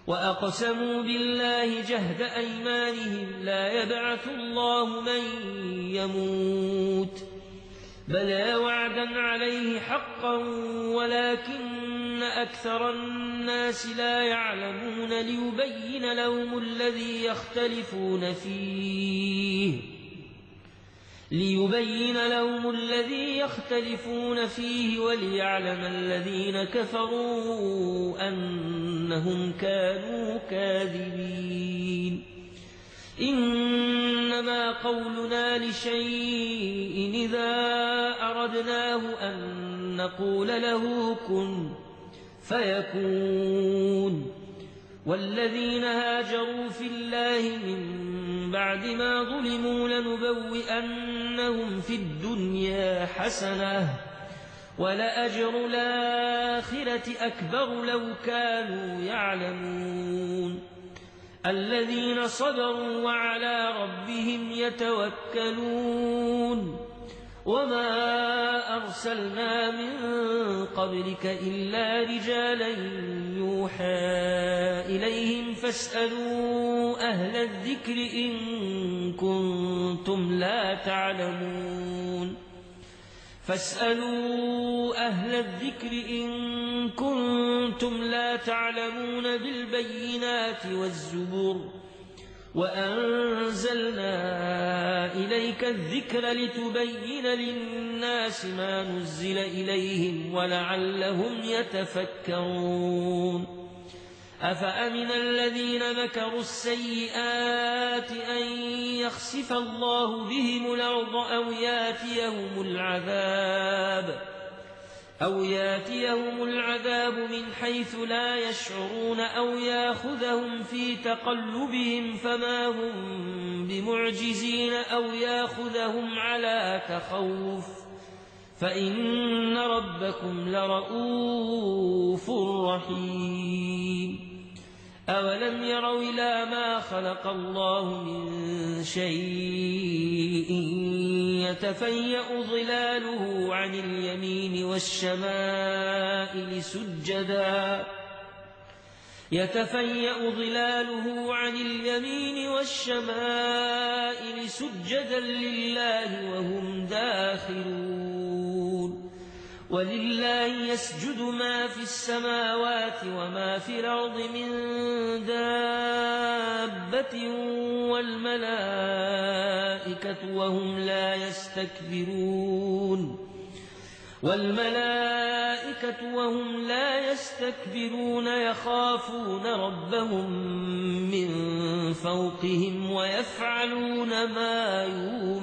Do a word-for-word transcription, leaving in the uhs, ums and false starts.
وأقسموا بالله جهد أيمانهم لا يبعث الله من يموت بلى وعدا عليه حقا ولكن أكثر الناس لا يعلمون ليبين لهم الذي يختلفون فيه ليبين لهم الذي يختلفون فيه وليعلم الذين كفروا أنهم كانوا كاذبين إنما قولنا لشيء إذا أردناه أن نقول له كن فيكون والذين هاجروا في الله من بعد ما ظلموا لنبوئنهم في الدنيا حسنة ولأجر الآخرة أكبر لو كانوا يعلمون الذين صبروا وعلى ربهم يتوكلون وما أرسلنا من قبلك إلا رجالا يوحى إليهم فاسألوا أهل الذكر إن كنتم لا تعلمون فاسألوا أهل الذكر إن كنتم لا تعلمون بالبينات والزبر وأنزلنا إليك الذكر لتبين للناس ما نزل إليهم ولعلهم يتفكرون أفأمن الذين مكروا السيئات أن يخسف الله بهم الأرض أو ياتيهم العذاب أو ياتيهم العذاب من حيث لا يشعرون أو ياخذهم في تقلبهم فما هم بمعجزين أو ياخذهم على تخوف فإن ربكم لرؤوف رحيم أولم يروا إلى ما خلق الله من شيء يتفيأ ظلاله عن اليمين والشمائل سجدا يتفيأ ظلاله عن اليمين والشمائل سجدا لله وهم داخرون ولله يسجد ما في السماوات وما في الأرض من دابة والملائكة وهم لا يستكبرون والملائكة وهم لا يستكبرون يخافون ربهم من فوقهم ويفعلون ما يؤمرون